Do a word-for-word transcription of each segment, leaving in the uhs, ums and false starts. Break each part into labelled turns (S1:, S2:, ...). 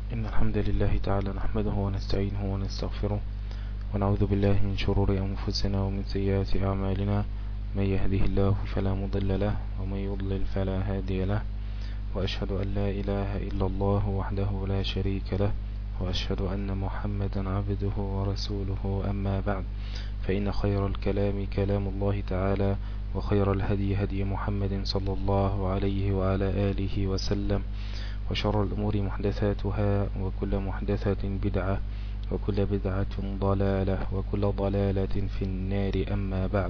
S1: إن الحمد لله تعالى نحمده ونستعينه ونستغفره ونعوذ بالله من شرور أنفسنا ومن سيئات أعمالنا. من يهده الله فلا مضل له ومن يضلل فلا هادي له، وأشهد أن لا إله إلا الله وحده لا شريك له، وأشهد أن محمدا عبده ورسوله. أما بعد، فإن خير الكلام كلام الله تعالى، وخير الهدي هدي محمد صلى الله عليه وعلى آله وسلم، وشر الأمور محدثاتها، وكل محدثة بدعة، وكل بدعة ضلالة، وكل ضلالة في النار. أما بعد،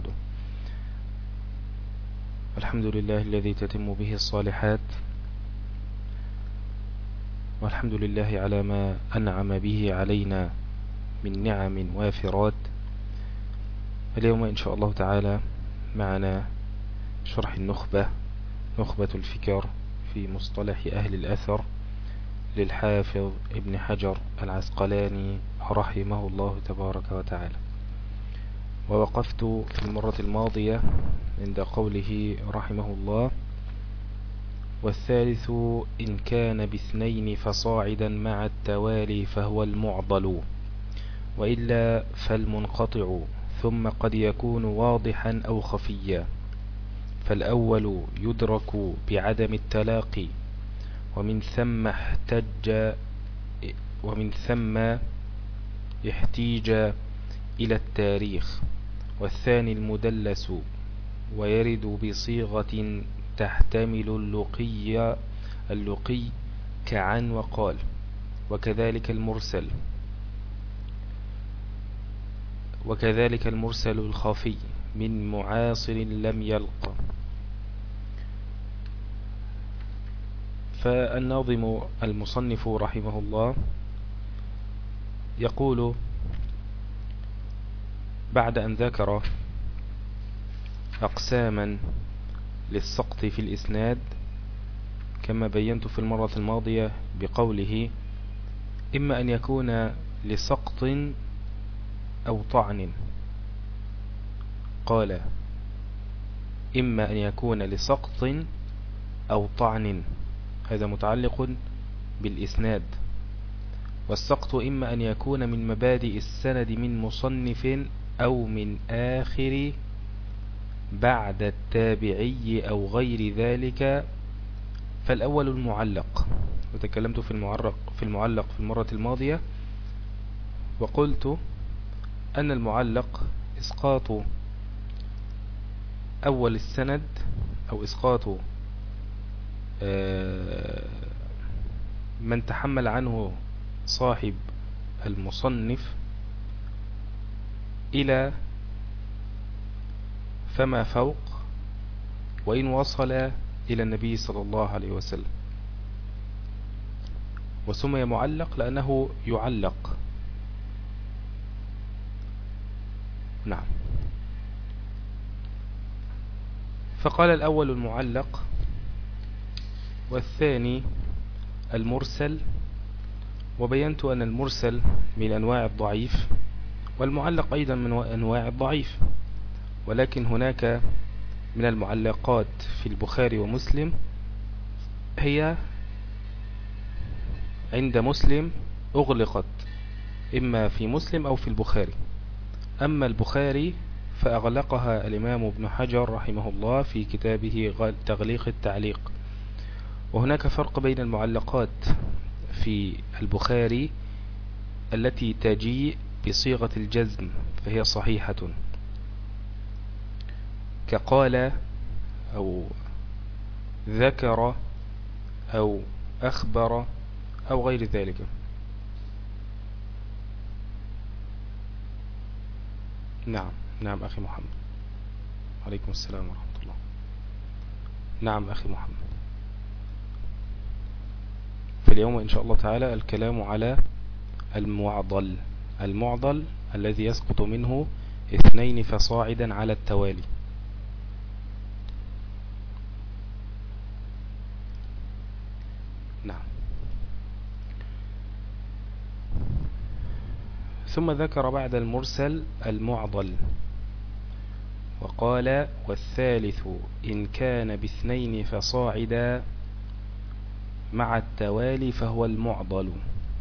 S1: الحمد لله الذي تتم به الصالحات، والحمد لله على ما أنعم به علينا من نعم وافرات. اليوم إن شاء الله تعالى معنا شرح النخبة، نخبة الفكر في مصطلح أهل الأثر للحافظ ابن حجر العسقلاني رحمه الله تبارك وتعالى. ووقفت في المرة الماضية عند قوله رحمه الله: والثالث إن كان باثنين فصاعدا مع التوالي فهو المعضل، وإلا فالمنقطع، ثم قد يكون واضحا أو خفيا. فالأول يدرك بعدم التلاقي، ومن ثم احتج ومن ثم احتيج إلى التاريخ. والثاني المدلس، ويرد بصيغة تحتمل اللقي اللقي كعن وقال. وكذلك المرسل وكذلك المرسل الخفي من معاصر لم يلق. فالناظم المصنف رحمه الله يقول بعد أن ذكر أقساما للسقط في الإسناد، كما بينت في المرة الماضية بقوله: إما أن يكون لسقط أو طعن. قال: إما أن يكون لسقط أو طعن، هذا متعلق بالإسناد. والسقط إما أن يكون من مبادئ السند من مصنف أو من آخر بعد التابعي أو غير ذلك. فالأول المعلق، وتكلمت في المعلق في المعلق في المرة الماضية، وقلت أن المعلق إسقاط أول السند، أو إسقاط من تحمل عنه صاحب المصنف إلى فما فوق، وإن وصل إلى النبي صلى الله عليه وسلم. وسمي معلق لأنه يعلق. نعم. فقال: الأول المعلق، والثاني المرسل. وبينت أن المرسل من أنواع الضعيف، والمعلق أيضا من أنواع الضعيف، ولكن هناك من المعلقات في البخاري ومسلم هي عند مسلم أغلقت، إما في مسلم أو في البخاري. أما البخاري فأغلقها الإمام ابن حجر رحمه الله في كتابه تغليق التعليق. وهناك فرق بين المعلقات في البخاري التي تجيء بصيغة الجزم فهي صحيحة، كقال أو ذكر أو أخبر أو غير ذلك. نعم نعم أخي محمد، عليكم السلام ورحمة الله. نعم أخي محمد. في اليوم إن شاء الله تعالى الكلام على المعضل، المعضل الذي يسقط منه اثنين فصاعدا على التوالي. نعم. ثم ذكر بعد المرسل المعضل، وقال: والثالث إن كان باثنين فصاعدا مع التوالي فهو المعضل.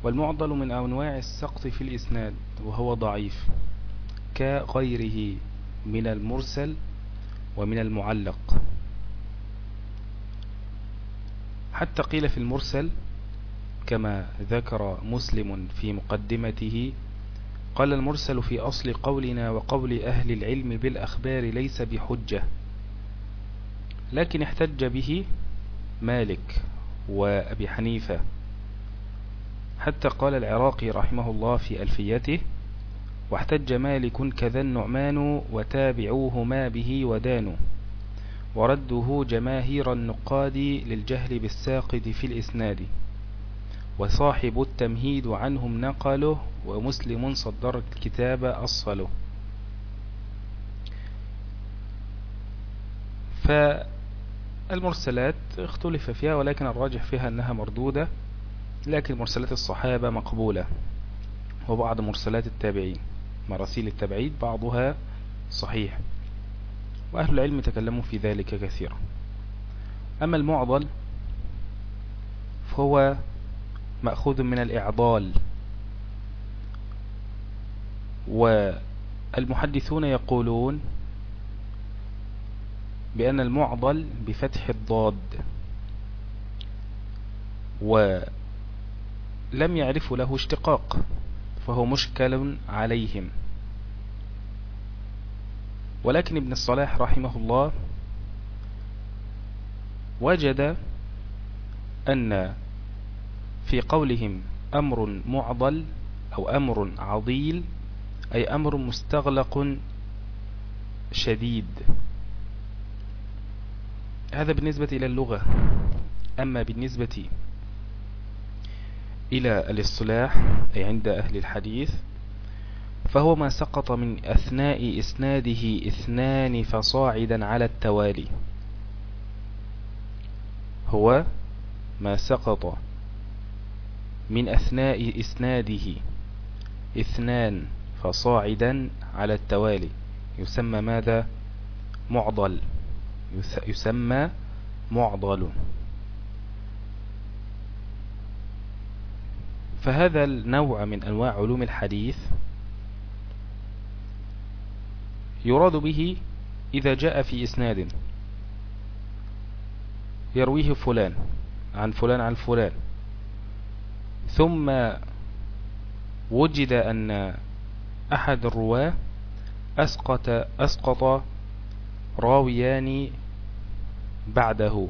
S1: والمعضل من أنواع السقط في الإسناد وهو ضعيف كغيره من المرسل ومن المعلق. حتى قيل في المرسل كما ذكر مسلم في مقدمته قال: المرسل في أصل قولنا وقول أهل العلم بالأخبار ليس بحجة، لكن احتج به مالك وأبي حنيفة. حتى قال العراقي رحمه الله في ألفيته: واحتج مالك كذا النعمان وتابعوهما به ودانوا، ورده جماهير النقاد للجهل بالساقط في الإسناد، وصاحب التمهيد عنهم نقله، ومسلم صدر الكتاب أصله. فالمرسلات اختلف فيها، ولكن الراجح فيها أنها مردودة، لكن مرسلات الصحابة مقبولة، وبعض مرسلات التابعين مراسيل التابعين بعضها صحيح، وأهل العلم تكلموا في ذلك كثيرا. أما المعضل فهو مأخوذ من الإعضال، والمحدثون يقولون بأن المعضل بفتح الضاد، ولم يعرفوا له اشتقاق، فهو مشكل عليهم. ولكن ابن الصلاح رحمه الله وجد أن في قولهم أمر معضل أو أمر عضيل أي أمر مستغلق شديد. هذا بالنسبة إلى اللغة. أما بالنسبة إلى الاصطلاح أي عند أهل الحديث فهو ما سقط من أثناء إسناده اثنان فصاعدا على التوالي، هو ما سقط من أثناء إسناده اثنان فصاعدا على التوالي يسمى ماذا؟ معضل، يسمى معضل. فهذا النوع من أنواع علوم الحديث يراد به إذا جاء في إسناد يرويه فلان عن فلان عن فلان، ثم وجد أن أحد الرواة أسقط, أسقط راويان بعده،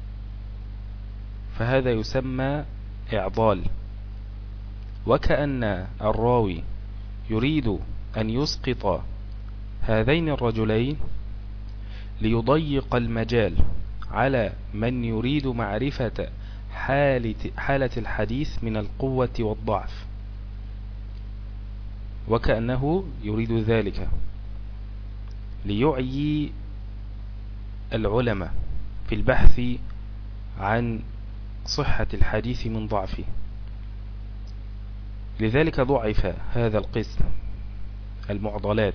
S1: فهذا يسمى إعضال. وكأن الراوي يريد أن يسقط هذين الرجلين ليضيق المجال على من يريد معرفة حالة, حالة الحديث من القوة والضعف، وكأنه يريد ذلك ليعيي العلماء في البحث عن صحة الحديث من ضعفه. لذلك ضعف هذا القسم المعضلات.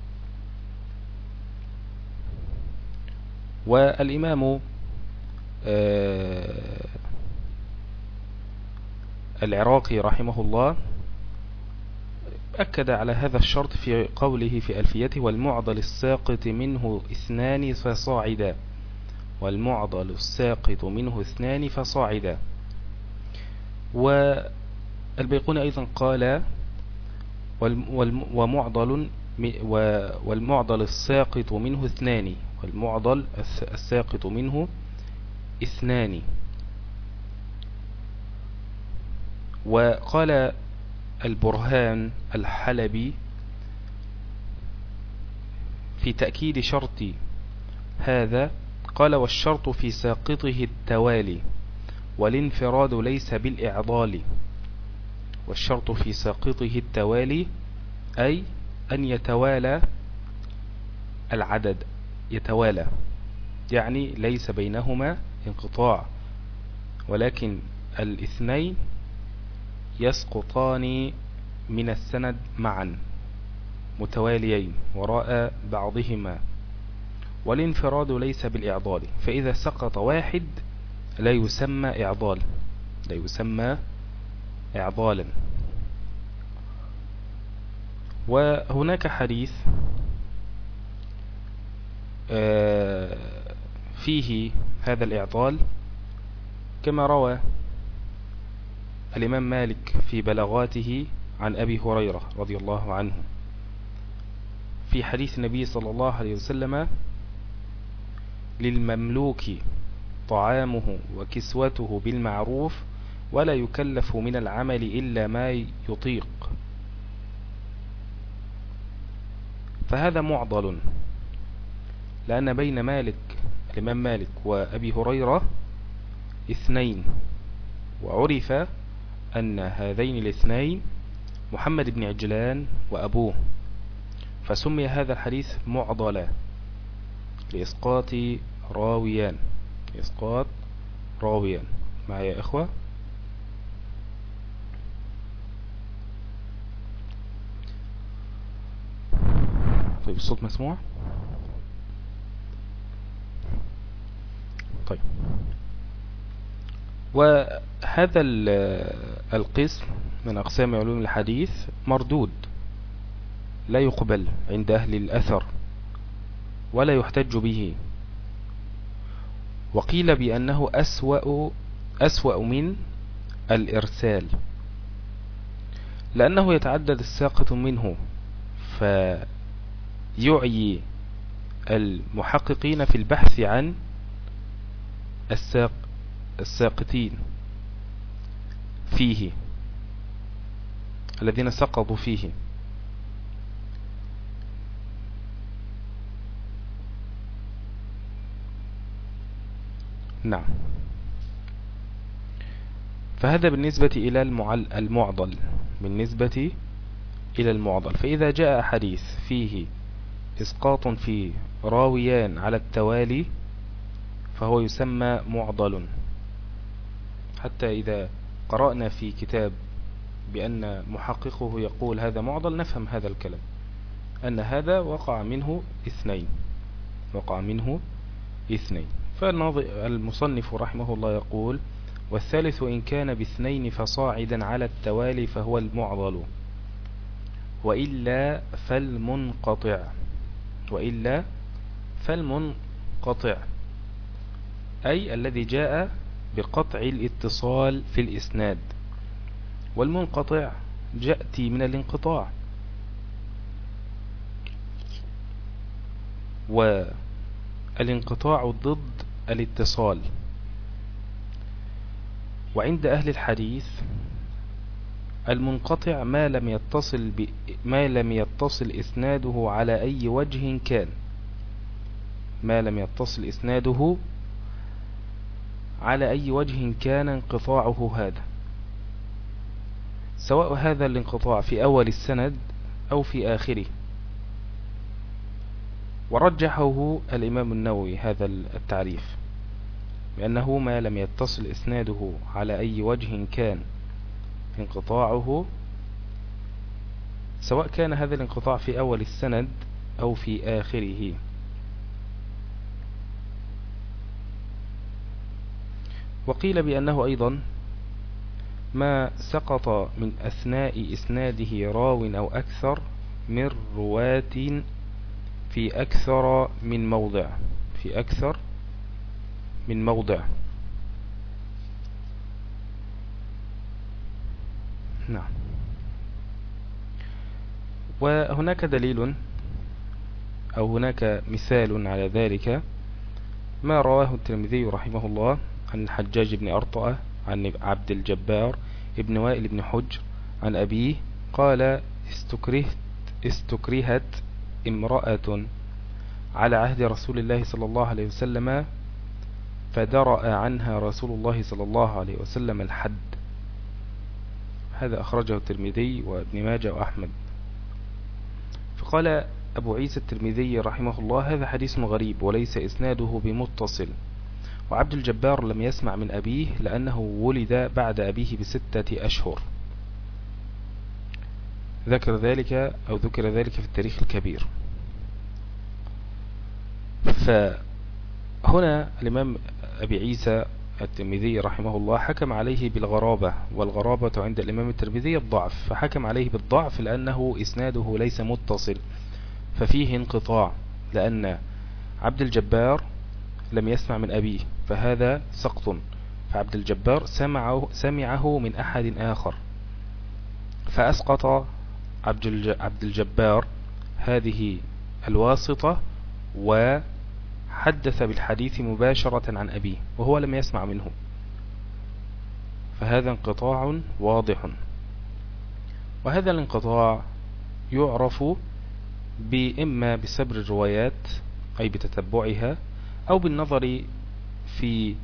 S1: والإمام العراقي رحمه الله أكد على هذا الشرط في قوله في ألفيته: والمعضل الساقط منه اثنان فصاعدا، والمعضل الساقط منه اثنان فصاعدا. والبيقوني أيضا قال: ومعضل والمعضل الساقط منه اثنان، والمعضل الساقط منه اثنان. وقال البرهان الحلبي في تأكيد شرط هذا، قال: والشرط في ساقطه التوالي، والانفراد ليس بالإعضال. والشرط في ساقطه التوالي أي أن يتوالى العدد، يتوالى يعني ليس بينهما انقطاع، ولكن الاثنين يسقطان من السند معا متواليين وراء بعضهما. والانفراد ليس بالإعضال، فإذا سقط واحد لا يسمى إعضال، لا يسمى إعضالا. وهناك حديث فيه هذا الإعضال كما روى الإمام مالك في بلاغاته عن أبي هريرة رضي الله عنه في حديث النبي صلى الله عليه وسلم: للمملوك طعامه وكسوته بالمعروف ولا يكلف من العمل إلا ما يطيق. فهذا معضل، لأن بين مالك الإمام مالك وأبي هريرة اثنين، وعرف أن هذين الاثنين محمد بن عجلان وأبوه، فسمي هذا الحديث معضلا لإسقاط راويان. إسقاط راويان معي يا إخوة؟ طيب الصوت مسموع؟ طيب. وهذا القسم من أقسام علوم الحديث مردود، لا يقبل عند أهل الأثر ولا يحتج به. وقيل بأنه أسوأ, أسوأ من الإرسال، لأنه يتعدد الساقط منه، فيعي المحققين في البحث عن الساق الساقطين فيه الذين سقطوا فيه. نعم. فهذا بالنسبة إلى المعضل، بالنسبة إلى المعضل. فإذا جاء حديث فيه إسقاط في راويان على التوالي فهو يسمى معضل. حتى إذا قرأنا في كتاب بأن محققه يقول هذا معضل نفهم هذا الكلام، أن هذا وقع منه اثنين وقع منه اثنين. فالمصنف رحمه الله يقول: والثالث إن كان باثنين فصاعدا على التوالي فهو المعضل، وإلا فالمنقطع وإلا فالمنقطع أي الذي جاء بقطع الاتصال في الإسناد، والمنقطع جاءتي من الانقطاع، والانقطاع ضد الاتصال. وعند أهل الحديث المنقطع ما لم يتصل ب... ما لم يتصل إسناده على أي وجه كان ما لم يتصل إسناده على أي وجه كان انقطاعه هذا، سواء هذا الانقطاع في أول السند أو في آخره. ورجحه الإمام النووي هذا التعريف بأنه ما لم يتصل إسناده على أي وجه كان انقطاعه، سواء كان هذا الانقطاع في أول السند أو في آخره. وقيل بأنه أيضا ما سقط من أثناء إسناده راو أو أكثر من رواة في أكثر من موضع في أكثر من موضع نعم. وهناك دليل أو هناك مثال على ذلك ما رواه الترمذي رحمه الله عن الحجاج بن أرطأة عن عبد الجبار ابن وائل بن حجر عن أبيه قال: استكرهت, استكرهت امرأة على عهد رسول الله صلى الله عليه وسلم فدرأ عنها رسول الله صلى الله عليه وسلم الحد. هذا أخرجه الترمذي وابن ماجه وأحمد. فقال أبو عيسى الترمذي رحمه الله: هذا حديث غريب وليس إسناده بمتصل، وعبد الجبار لم يسمع من أبيه لأنه ولد بعد أبيه بستة أشهر. ذكر ذلك أو ذكر ذلك في التاريخ الكبير. فهنا الإمام أبي عيسى الترمذي رحمه الله حكم عليه بالغرابة، والغرابة عند الإمام الترمذي الضعف، فحكم عليه بالضعف لأنه إسناده ليس متصل، ففيه انقطاع، لأن عبد الجبار لم يسمع من أبيه، فهذا سقط، فعبد الجبار سمعه, سمعه من أحد آخر، فأسقط عبد الجبار هذه الواسطة وحدث بالحديث مباشرة عن أبيه وهو لم يسمع منه، فهذا انقطاع واضح. وهذا الانقطاع يعرف بإما بسبر الروايات أي بتتبعها، أو بالنظر في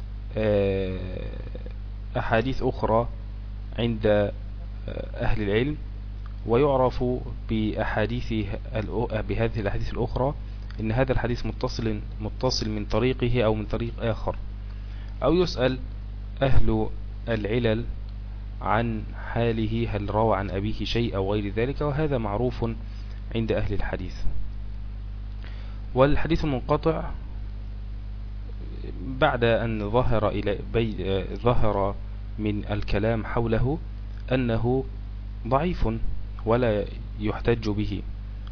S1: أحاديث أخرى عند أهل العلم، ويعرف بأحاديث بهذه الأحاديث الأخرى إن هذا الحديث متصل متصل من طريقه أو من طريق آخر، أو يسأل أهل العلل عن حاله هل روى عن أبيه شيء أو غير ذلك، وهذا معروف عند أهل الحديث. والحديث المنقطع بعد أن ظهر إلى بي ظهر من الكلام حوله أنه ضعيف ولا يحتج به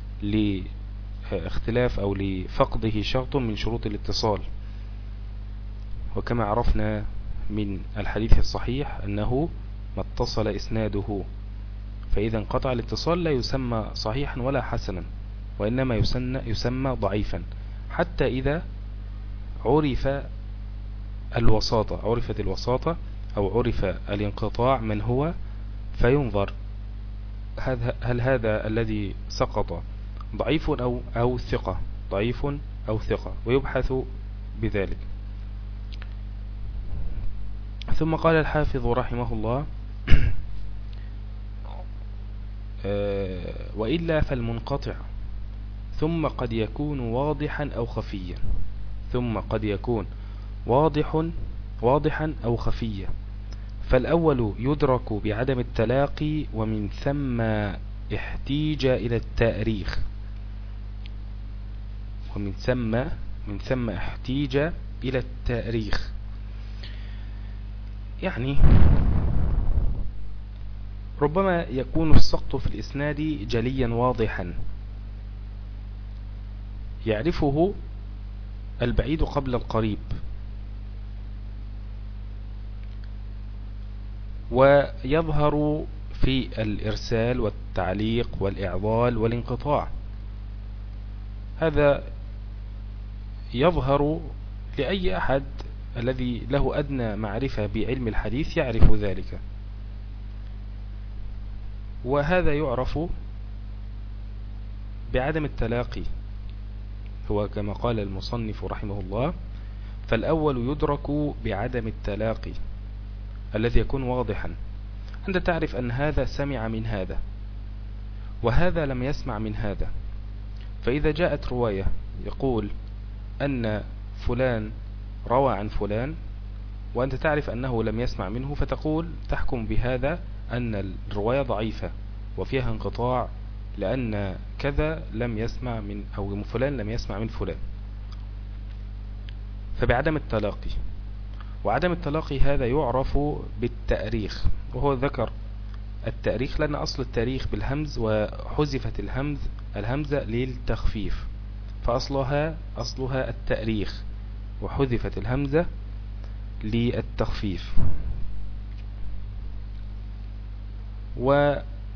S1: لاختلاف أو لفقده شرط من شروط الاتصال، وكما عرفنا من الحديث الصحيح أنه ما اتصل إسناده، فإذا انقطع الاتصال لا يسمى صحيحا ولا حسنا، وإنما يسمى ضعيفا، حتى إذا عرف الوساطة عرفت الوساطة أو عرف الانقطاع من هو، فينظر هل هذا الذي سقط ضعيف أو, أو ثقة ضعيف أو ثقة، ويبحث بذلك. ثم قال الحافظ رحمه الله وإلا فالمنقطع ثم قد يكون واضحا أو خفيا ثم قد يكون واضح واضحا أو خفيا فالأول يدرك بعدم التلاقي، ومن ثم احتيج إلى التأريخ ومن ثم من ثم احتيج إلى التأريخ يعني ربما يكون السقط في الإسناد جليا واضحا يعرفه البعيد قبل القريب، ويظهر في الإرسال والتعليق والإعضال والانقطاع، هذا يظهر لأي أحد الذي له أدنى معرفة بعلم الحديث يعرف ذلك، وهذا يعرف بعدم التلاقي، هو كما قال المصنف رحمه الله فالأول يدرك بعدم التلاقي الذي يكون واضحا، أنت تعرف أن هذا سمع من هذا وهذا لم يسمع من هذا، فإذا جاءت رواية يقول أن فلان روى عن فلان وأنت تعرف أنه لم يسمع منه، فتقول تحكم بهذا أن الرواية ضعيفة وفيها انقطاع لأن كذا لم يسمع من أو فلان لم يسمع من فلان، فبعدم التلاقي. وعدم التلاقي هذا يعرف بالتأريخ، وهو ذكر التأريخ لأن أصل التاريخ بالهمز وحذفت الهمز الهمزة للتخفيف، فأصلها أصلها التأريخ وحذفت الهمزة للتخفيف. و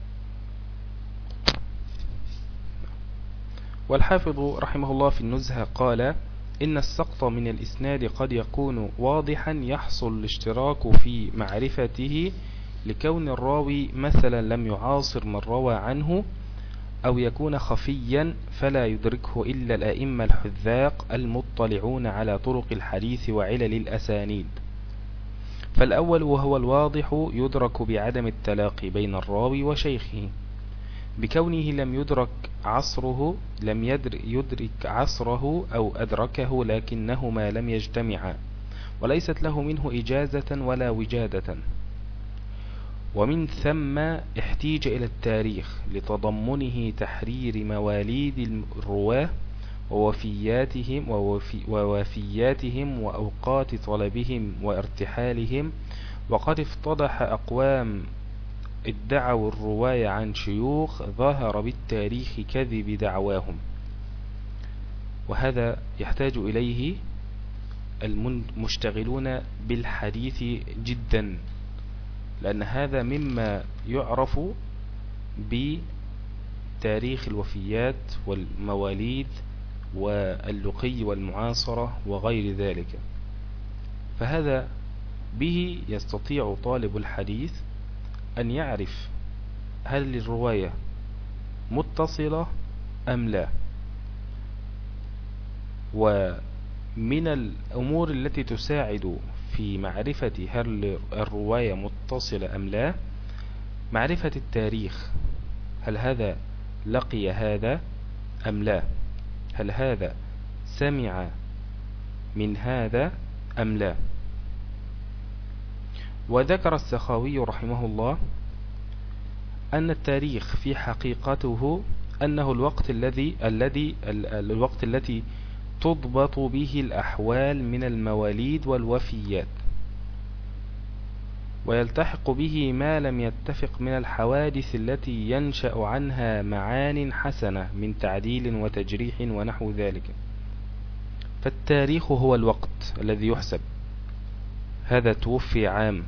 S1: والحافظ رحمه الله في النزهة قال إن السقط من الإسناد قد يكون واضحا يحصل الاشتراك في معرفته لكون الراوي مثلا لم يعاصر من روى عنه، أو يكون خفيا فلا يدركه إلا الأئمة الحذاق المطلعون على طرق الحديث وعلل الأسانيد. فالأول وهو الواضح يدرك بعدم التلاقي بين الراوي وشيخه، بكونه لم يدرك عصره لم يدرك عصره أو أدركه لكنهما لم يجتمعا، وليست له منه إجازة ولا وجادة. ومن ثم احتيج إلى التاريخ لتضمنه تحرير مواليد الرواه ووفياتهم, ووفي ووفياتهم وأوقات طلبهم وارتحالهم. وقد افتضح أقوام ادعوا الرواية عن شيوخ ظهر بالتاريخ كذب دعواهم. وهذا يحتاج إليه المشتغلون بالحديث جدا، لأن هذا مما يعرف بتاريخ الوفيات والمواليد واللقي والمعاصرة وغير ذلك. فهذا به يستطيع طالب الحديث أن يعرف هل الرواية متصلة أم لا. ومن الأمور التي تساعد في معرفة هل الرواية متصلة أم لا معرفة التاريخ، هل هذا لقي هذا أم لا، هل هذا سمع من هذا أم لا. وذكر السخاوي رحمه الله أن التاريخ في حقيقته أنه الوقت الذي الذي الوقت التي تضبط به الأحوال من المواليد والوفيات، ويلتحق به ما لم يتفق من الحوادث التي ينشأ عنها معان حسنة من تعديل وتجريح ونحو ذلك. فالتاريخ هو الوقت الذي يحسب. هذا توفي عام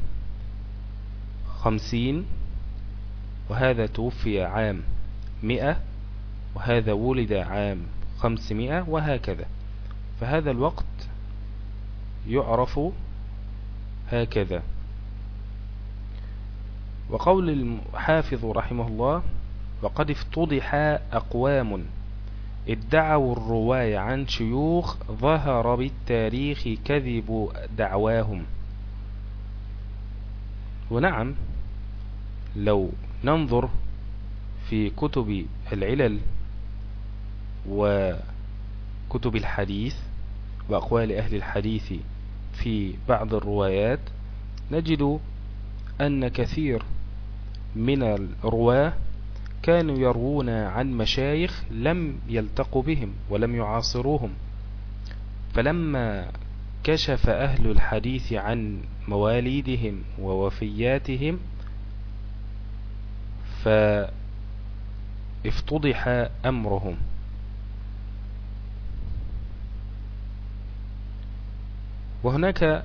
S1: خمسين، وهذا توفي عام مئة، وهذا ولد عام خمسمائة، وهكذا. فهذا الوقت يعرف هكذا. وقول الحافظ رحمه الله: وقد افتضح أقوام ادعوا الرواية عن شيوخ ظهر بالتاريخ كذب دعواهم. ونعم، لو ننظر في كتب العلل وكتب الحديث وأقوال أهل الحديث في بعض الروايات نجد أن كثير من الرواة كانوا يروون عن مشايخ لم يلتقوا بهم ولم يعاصروهم. فلما كشف أهل الحديث عن مواليدهم ووفياتهم فافتضح أمرهم. وهناك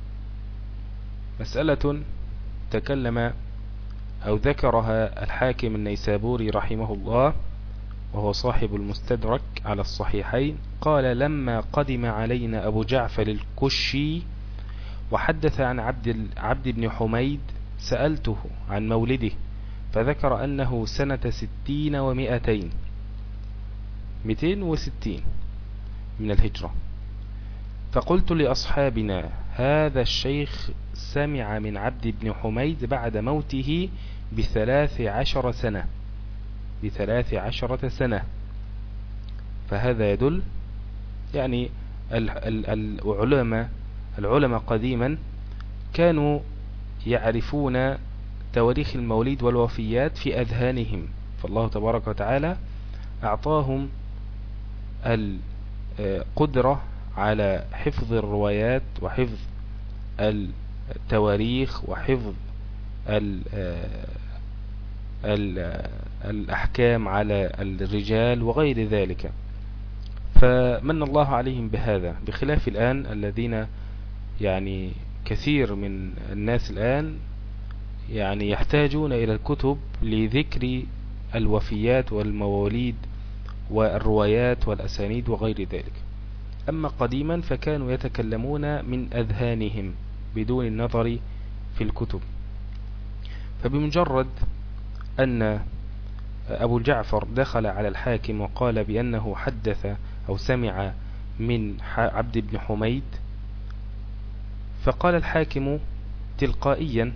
S1: مسألة تكلم أو ذكرها الحاكم النيسابوري رحمه الله، وهو صاحب المستدرك على الصحيحين. قال: لما قدم علينا أبو جعفر الكشي وحدث عن عبد, عبد بن حميد سألته عن مولده، فذكر أنه سنة ستين ومئتين، مئتين وستين من الهجرة. فقلت لأصحابنا: هذا الشيخ سمع من عبد بن حميد بعد موته بثلاث عشر سنة بثلاث عشرة سنة. فهذا يدل يعني العلماء العلماء قديما كانوا يعرفون تواريخ الموليد والوفيات في أذهانهم، فالله تبارك وتعالى أعطاهم القدرة على حفظ الروايات وحفظ التواريخ وحفظ ال ال الأحكام على الرجال وغير ذلك. فمن الله عليهم بهذا، بخلاف الآن الذين يعني كثير من الناس الآن يعني يحتاجون إلى الكتب لذكر الوفيات والمواليد والروايات والأسانيد وغير ذلك. أما قديما فكانوا يتكلمون من أذهانهم بدون النظر في الكتب. فبمجرد أن أبو جعفر دخل على الحاكم وقال بأنه حدث أو سمع من عبد بن حميد، فقال الحاكم تلقائيا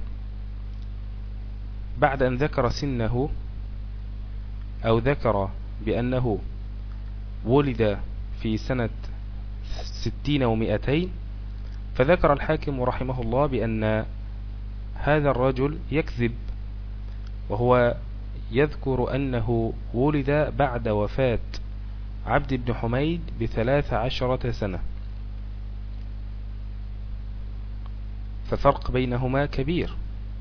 S1: بعد أن ذكر سنه أو ذكر بأنه ولد في سنة ستين ومئتين، فذكر الحاكم رحمه الله بأن هذا الرجل يكذب، وهو يذكر أنه ولد بعد وفاة عبد بن حميد بثلاث عشرة سنة، ففرق بينهما كبير.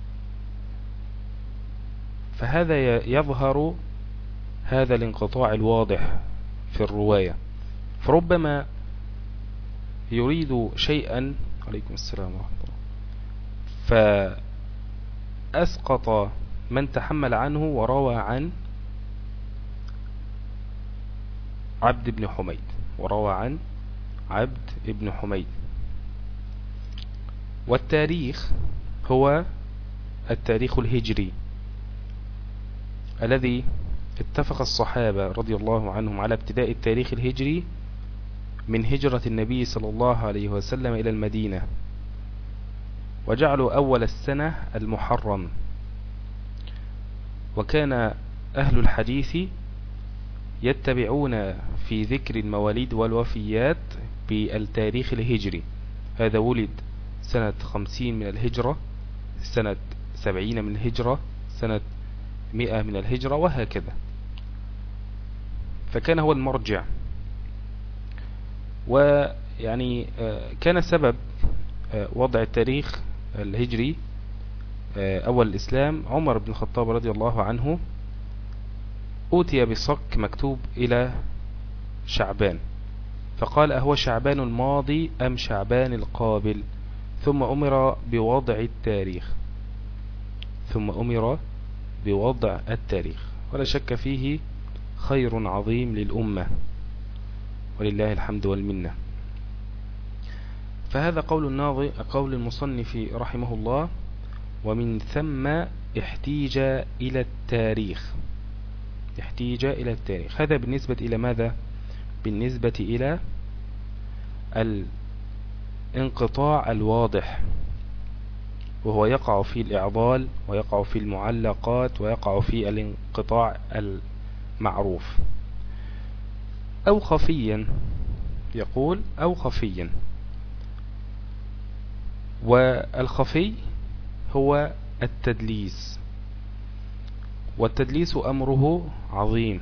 S1: فهذا يظهر هذا الانقطاع الواضح في الرواية، فربما يريد شيئا، عليكم السلام ورحمة الله، فأسقط من تحمل عنه وروى عن عبد بن حميد وروى عن عبد بن حميد. والتاريخ هو التاريخ الهجري الذي اتفق الصحابة رضي الله عنهم على ابتداء التاريخ الهجري من هجرة النبي صلى الله عليه وسلم إلى المدينة، وجعلوا أول السنة المحرم. وكان أهل الحديث يتبعون في ذكر المواليد والوفيات بالتاريخ الهجري، هذا ولد سنة خمسين من الهجرة، سنة سبعين من الهجرة، سنة مئة من الهجرة، وهكذا. فكان هو المرجع. ويعني كان سبب وضع التاريخ الهجري أول الإسلام عمر بن الخطاب رضي الله عنه، أوتي بصك مكتوب إلى شعبان، فقال أهو شعبان الماضي أم شعبان القابل؟ ثم أمر بوضع التاريخ ثم أمر بوضع التاريخ ولا شك فيه خير عظيم للأمة، ولله الحمد والمنة. فهذا قول الناظر، قول المصنف رحمه الله. ومن ثم احتيج إلى التاريخ احتيج إلى التاريخ هذا بالنسبة إلى ماذا؟ بالنسبة إلى الانقطاع الواضح، وهو يقع في الإعضال ويقع في المعلقات ويقع في الانقطاع المعروف. أو خفيا، يقول أو خفيا. والخفي هو التدليس، والتدليس أمره عظيم.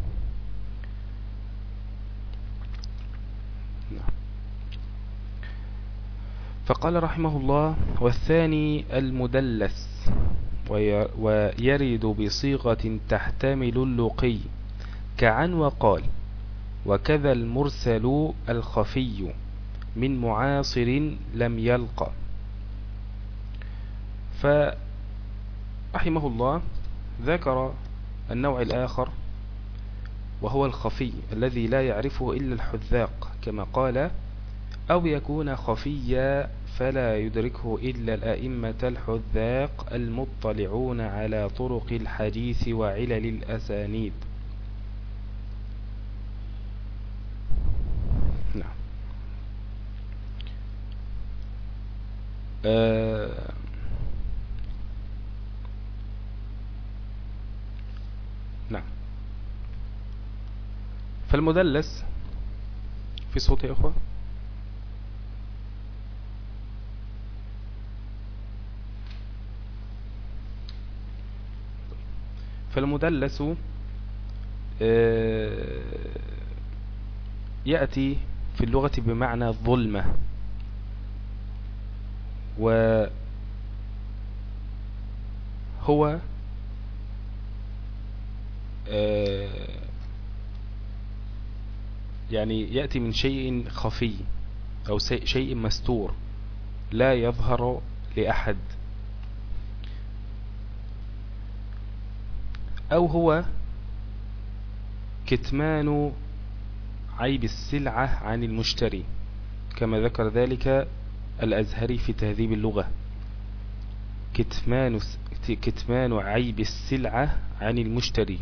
S1: فقال رحمه الله: والثاني المدلس، ويرد بصيغة تحتمل اللقي كعن وقال، وكذا المرسل الخفي من معاصر لم يلقى. فرحمه الله ذكر النوع الآخر، وهو الخفي الذي لا يعرفه إلا الحذاق، كما قال: أو يكون خفيا فلا يدركه إلا الأئمة الحذاق المطلعون على طرق الحديث وعلل الأسانيد. نعم. آه نعم. فالمدلس في صوت يا أخوة. فالمدلس يأتي في اللغة بمعنى الظلمة، وهو يعني يأتي من شيء خفي أو شيء مستور لا يظهر لأحد، أو هو كتمان عيب السلعة عن المشتري، كما ذكر ذلك الأزهري في تهذيب اللغة: كتمان كتمان عيب السلعة عن المشتري.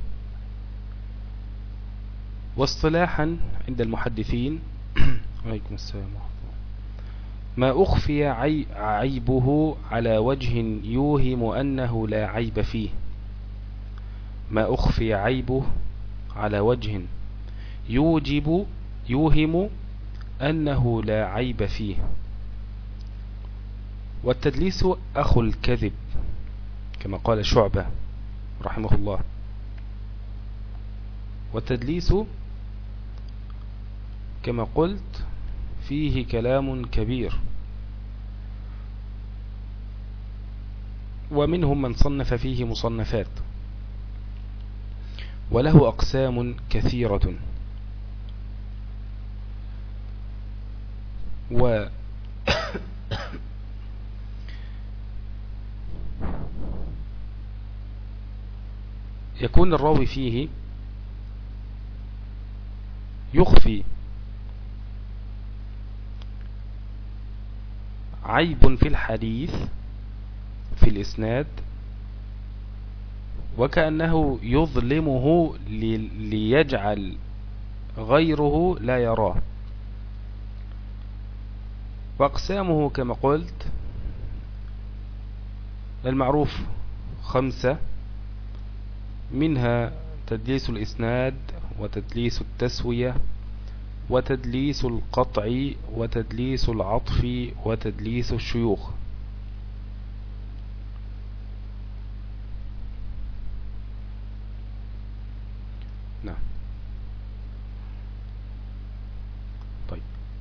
S1: واصطلاحا عند المحدثين عليكم السلام ما أخفي عيبه على وجه يوهم أنه لا عيب فيه. ما أخفي عيبه على وجه يوجب يوهم أنه لا عيب فيه. والتدليس أخو الكذب، كما قال شعبة رحمه الله. والتدليس كما قلت فيه كلام كبير، ومنهم من صنف فيه مصنفات، وله أقسام كثيرة. و يكون الراوي فيه يخفي عيب في الحديث في الإسناد، وكأنه يظلمه ليجعل غيره لا يراه. وأقسامه كما قلت المعروف خمسة، منها تدليس الإسناد، وتدليس التسوية، وتدليس القطع، وتدليس العطف، وتدليس الشيوخ. نعم. طيب،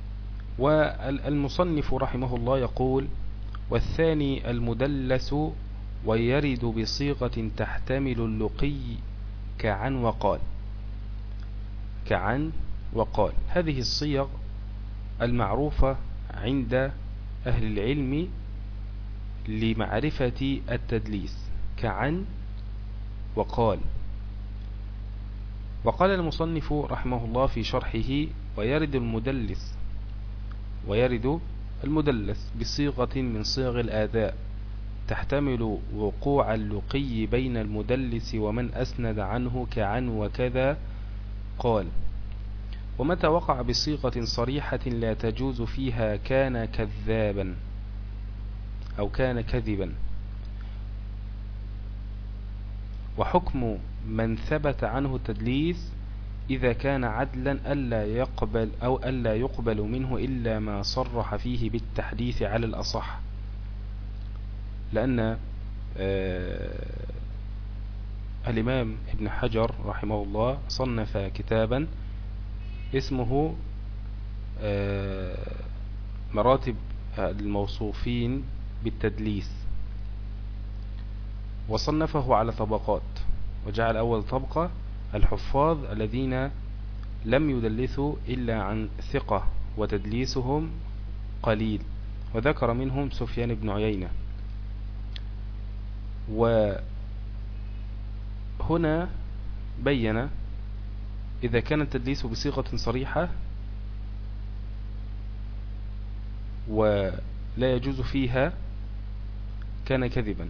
S1: والمصنف رحمه الله يقول: والثاني المدلس، ويرد بصيغة تحتمل اللقي كعن وقال. كعن وقال، هذه الصيغ المعروفة عند أهل العلم لمعرفة التدليس، كعن وقال. وقال المصنف رحمه الله في شرحه: ويرد المدلس ويرد المدلس بصيغة من صيغ الآداء تحتمل وقوع اللقي بين المدلس ومن أسند عنه كعن وكذا قال. ومتى وقع بصيغة صريحة لا تجوز فيها كان كذابا أو كان كذبا. وحكم من ثبت عنه التدليس إذا كان عدلا ألا يقبل أو ألا يقبل منه إلا ما صرح فيه بالتحديث على الأصح. لأن آه الإمام ابن حجر رحمه الله صنف كتابا اسمه آه مراتب الموصوفين بالتدليس، وصنفه على طبقات، وجعل أول طبقة الحفاظ الذين لم يدلسوا إلا عن ثقة وتدليسهم قليل، وذكر منهم سفيان بن عيينة. وهنا بين إذا كان التدليس بصيغة صريحة ولا يجوز فيها كان كذبا،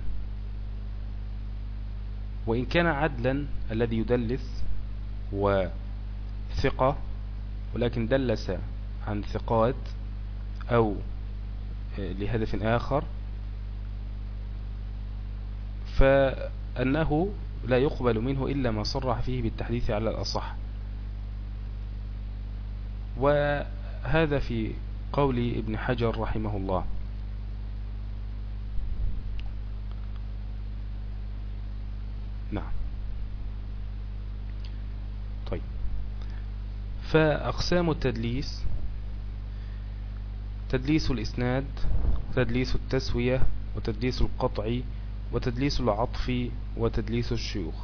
S1: وإن كان عدلا الذي يدلس وثقة ولكن دلس عن ثقات أو لهدف آخر فأنه لا يقبل منه إلا ما صرح فيه بالتحديث على الأصح. وهذا في قول ابن حجر رحمه الله. نعم. طيب، فأقسام التدليس: تدليس الإسناد، تدليس التسوية، وتدليس القطع، وتدليس العطف، وتدليس الشيوخ.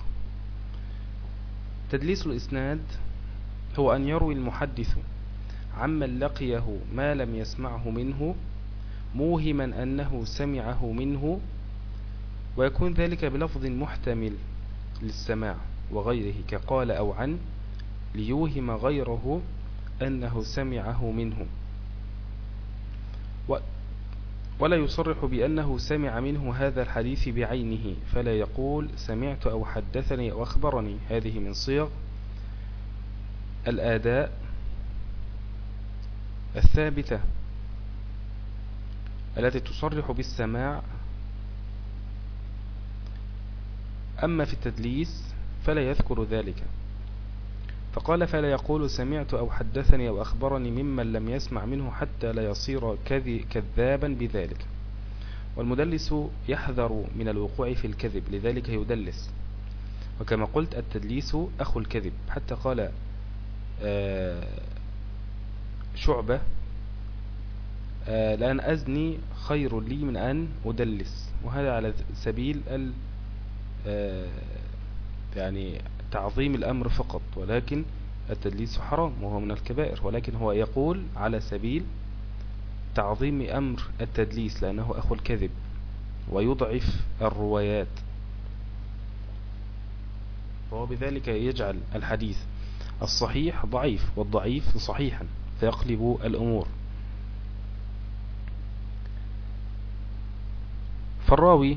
S1: تدليس الإسناد هو أن يروي المحدث عمن لقيه ما لم يسمعه منه موهما أنه سمعه منه، ويكون ذلك بلفظ محتمل للسماع وغيره كقال أو عن، ليوهم غيره أنه سمعه منه، ولا يصرح بأنه سمع منه هذا الحديث بعينه، فلا يقول سمعت أو حدثني أو أخبرني. هذه من صيغ الآداء الثابتة التي تصرح بالسماع. أما في التدليس فلا يذكر ذلك، فقال فلا يقول سمعت أو حدثني أو أخبرني ممن لم يسمع منه حتى لا يصير كذابا بذلك. والمدلس يحذر من الوقوع في الكذب، لذلك يدلس. وكما قلت التدليس أخو الكذب، حتى قال شعبة آه لأن أزني خير لي من أن أدلس، وهذا على سبيل ال آه يعني تعظيم الأمر فقط، ولكن التدليس حرام وهو من الكبائر، ولكن هو يقول على سبيل تعظيم أمر التدليس لأنه أخو الكذب ويضعف الروايات، وهو بذلك يجعل الحديث الصحيح ضعيف والضعيف صحيحا فيقلب الأمور. فالراوي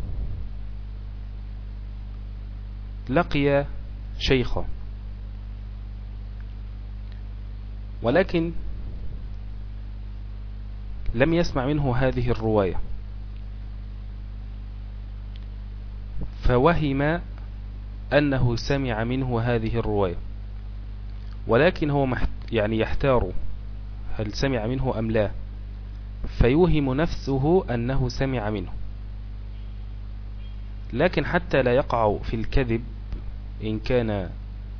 S1: لقي شيخا ولكن لم يسمع منه هذه الرواية، فوهم أنه سمع منه هذه الرواية، ولكن هو يعني يحتار هل سمع منه أم لا، فيوهم نفسه أنه سمع منه، لكن حتى لا يقع في الكذب إن كان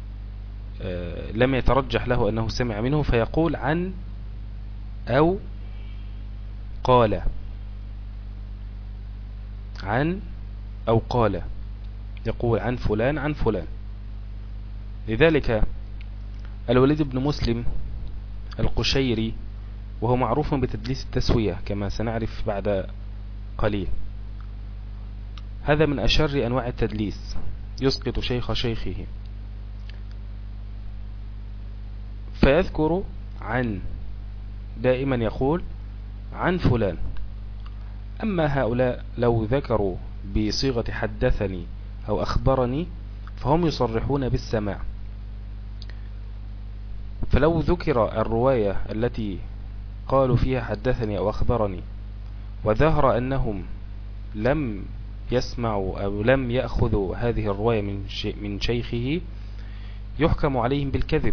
S1: لم يترجح له أنه سمع منه، فيقول عن أو قال، عن أو قال، يقول عن فلان عن فلان. لذلك الوليد بن مسلم القشيري، وهو معروف بتدليس التسوية كما سنعرف بعد قليل، هذا من أشر أنواع التدليس، يسقط شيخ شيخه، فيذكر عن، دائما يقول عن فلان. أما هؤلاء لو ذكروا بصيغة حدثني أو أخبرني فهم يصرحون بالسماع، فلو ذكر الرواية التي قالوا فيها حدثني أو أخبرني وظهر أنهم لم يسمعوا أو لم يأخذوا هذه الرواية من من شيخه يحكم عليهم بالكذب،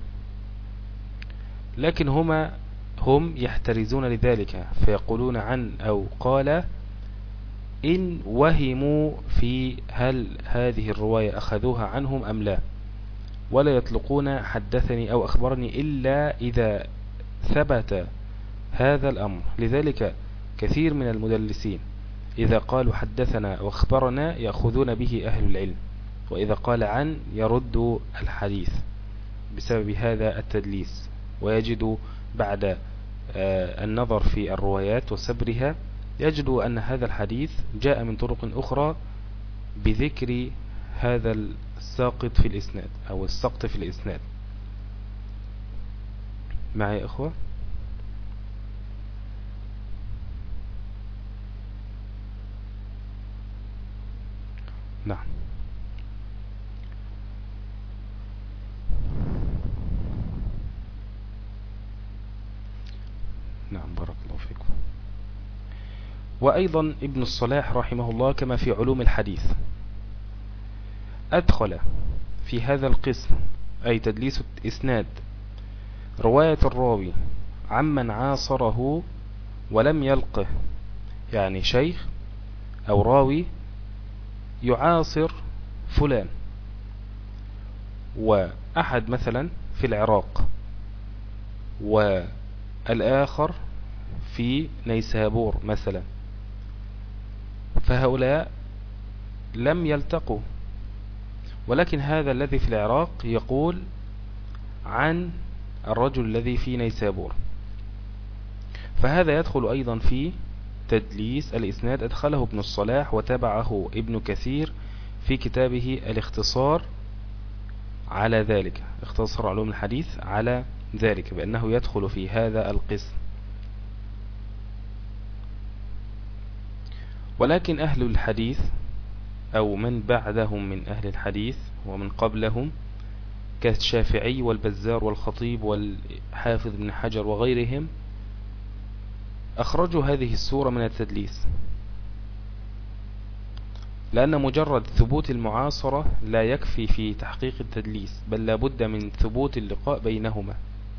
S1: لكن هما هم يحترزون لذلك فيقولون عن أو قال إن وهموا في هل هذه الرواية أخذوها عنهم أم لا، ولا يطلقون حدثني أو أخبرني إلا إذا ثبت هذا الأمر. لذلك كثير من المدلسين إذا قالوا حدثنا واخبرنا يأخذون به أهل العلم، وإذا قال عن يرد الحديث بسبب هذا التدليس، ويجد بعد النظر في الروايات وسبرها يجد أن هذا الحديث جاء من طرق أخرى بذكر هذا الساقط في الإسناد أو السقط في الإسناد. معي يا أخوة؟ نعم. نعم بارك الله فيكم. وأيضا ابن الصلاح رحمه الله كما في علوم الحديث أدخل في هذا القسم أي تدليس الإسناد رواية الراوي عمن عاصره ولم يلقه، يعني شيخ أو راوي يعاصر فلان، وأحد مثلا في العراق والآخر في نيسابور مثلا، فهؤلاء لم يلتقوا، ولكن هذا الذي في العراق يقول عن الرجل الذي في نيسابور، فهذا يدخل أيضا في تدليس الإسناد. أدخله ابن الصلاح وتبعه ابن كثير في كتابه الاختصار على ذلك، اختصار علوم الحديث على ذلك، بأنه يدخل في هذا القسم. ولكن أهل الحديث أو من بعدهم من أهل الحديث ومن قبلهم كالشافعي والبزار والخطيب والحافظ بن حجر وغيرهم أخرجوا هذه السورة من التدليس، لأن مجرد ثبوت المعاصرة لا يكفي في تحقيق التدليس، بل لابد من ثبوت اللقاء بينهما،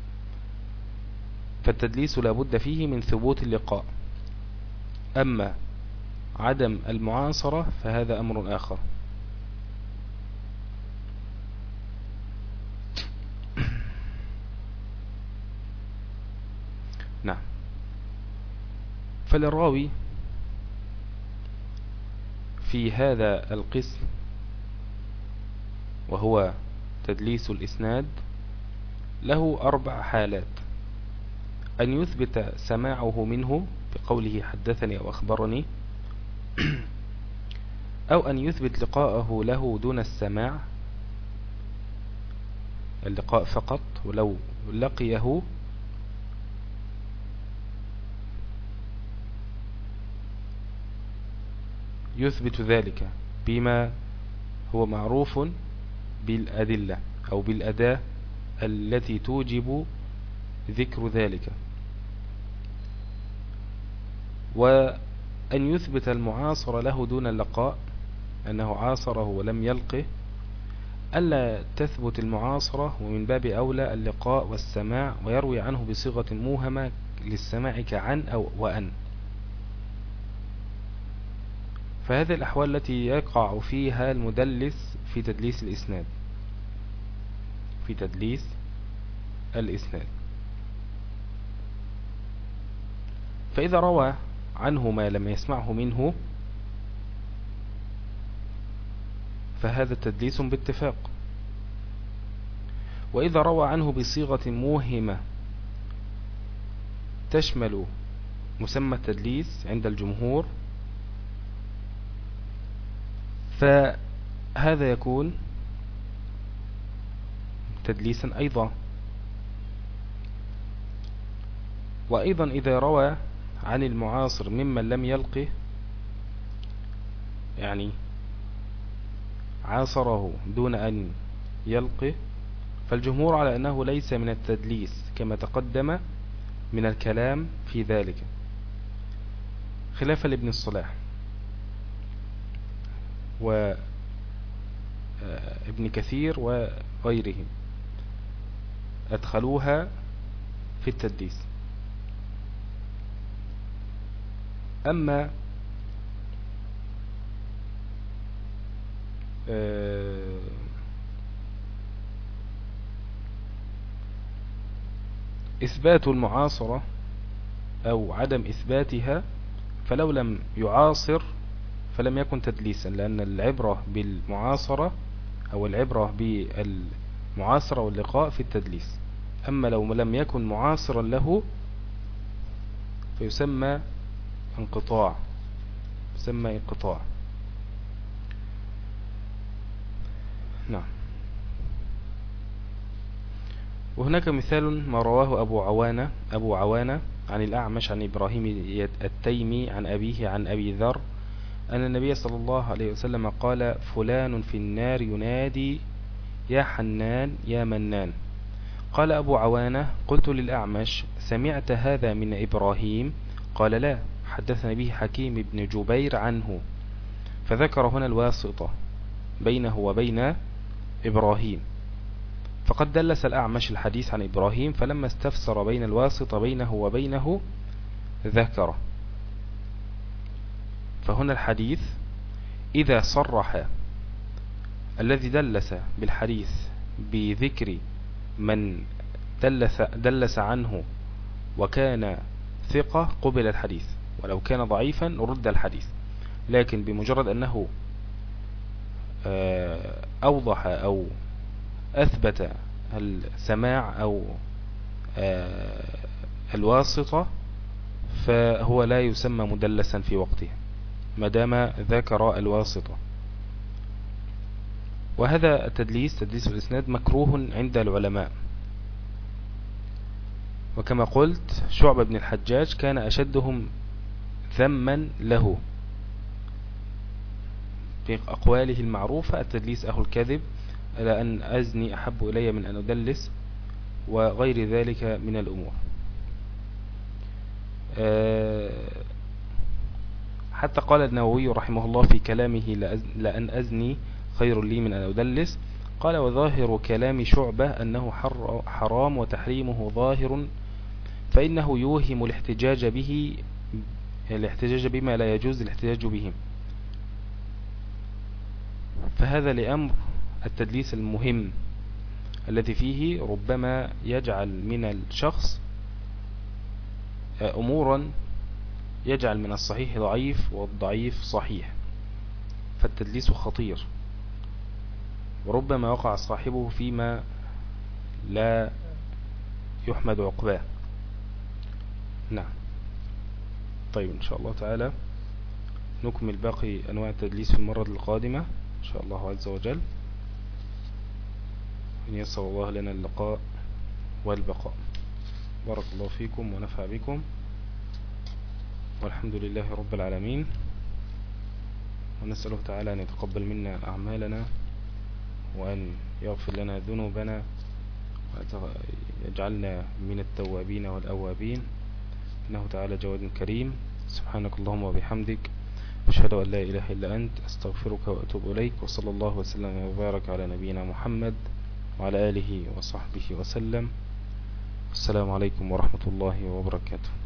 S1: فالتدليس لابد فيه من ثبوت اللقاء، أما عدم المعاصرة فهذا أمر آخر. فللراوي في هذا القسم وهو تدليس الإسناد له أربع حالات: أن يثبت سماعه منه بقوله حدثني أو أخبرني، أو أن يثبت لقاءه له دون السماع، اللقاء فقط، ولو لقيه يثبت ذلك بما هو معروف بالأدلة أو بالأداة التي توجب ذكر ذلك، وأن يثبت المعاصر له دون اللقاء، أنه عاصره ولم يلقه، ألا تثبت المعاصرة ومن باب أولى اللقاء والسماع، ويروي عنه بصيغة موهمة للسماع كعن أو وأن. فهذه الأحوال التي يقع فيها المدلس في تدليس الإسناد في تدليس الإسناد فإذا روى عنه ما لم يسمعه منه فهذا تدليس باتفاق. وإذا روى عنه بصيغة موهمة تشمل مسمى التدليس عند الجمهور فهذا يكون تدليسا أيضا. وأيضا إذا روى عن المعاصر ممن لم يلقه، يعني عاصره دون أن يلقه، فالجمهور على أنه ليس من التدليس كما تقدم من الكلام في ذلك، خلافا لابن الصلاح وابن كثير وغيرهم أدخلوها في التدليس. أما إثبات المعاصرة أو عدم إثباتها فلو لم يعاصر فلم يكن تدليسا، لأن العبرة بالمعاصرة أو العبرة بالمعاصرة واللقاء في التدليس. أما لو لم يكن معاصرا له فيسمى انقطاع، يسمى انقطاع. نعم. وهناك مثال ما رواه أبو عوانة أبو عوانة عن الأعمش عن إبراهيم التيمي عن أبيه عن أبي ذر أن النبي صلى الله عليه وسلم قال: فلان في النار ينادي يا حنان يا منان. قال أبو عوانة: قلت للأعمش: سمعت هذا من إبراهيم؟ قال: لا، حدثنا به حكيم بن جبير عنه. فذكر هنا الواسطة بينه وبين إبراهيم، فقد دلس الأعمش الحديث عن إبراهيم، فلما استفسر بين الواسطة بينه وبينه ذكره. فهنا الحديث إذا صرح الذي دلس بالحديث بذكر من دلس, دلس عنه وكان ثقة قبل الحديث، ولو كان ضعيفا رد الحديث. لكن بمجرد أنه أوضح أو أثبت السماع أو الواسطة فهو لا يسمى مدلسا في وقته ما دام ذكر الواسطة. وهذا التدليس تدليس الإسناد مكروه عند العلماء، وكما قلت شعبة بن الحجاج كان أشدهم ذما له في أقواله المعروفة: التدليس أخو الكذب، ألا أن أزني أحب إلي من أن أدلس، وغير ذلك من الأمور. حتى قال النووي رحمه الله في كلامه: لأن أزني خير لي من أن أدلس. قال: وظاهر كلام شعبة أنه حرام وتحريمه ظاهر، فإنه يوهم الاحتجاج به الاحتجاج بما لا يجوز الاحتجاج به. فهذا لأمر التدليس المهم الذي فيه ربما يجعل من الشخص أمورا يجعل من الصحيح ضعيف والضعيف صحيح، فالتدليس خطير، وربما وقع صاحبه فيما لا يحمد عقباه. نعم. طيب إن شاء الله تعالى نكمل باقي أنواع التدليس في المرة القادمة إن شاء الله عز وجل، إن يسر الله لنا اللقاء والبقاء. بارك الله فيكم ونفع بكم، والحمد لله رب العالمين، ونسأله تعالى أن يتقبل منا أعمالنا، وأن يغفر لنا ذنوبنا، ويجعلنا من التوابين والأوابين، إنه تعالى جواد كريم. سبحانك اللهم وبحمدك، أشهد أن لا إله إلا أنت، أستغفرك وأتوب إليك، وصلى الله وسلم وبارك على نبينا محمد وعلى آله وصحبه وسلم. السلام عليكم ورحمة الله وبركاته.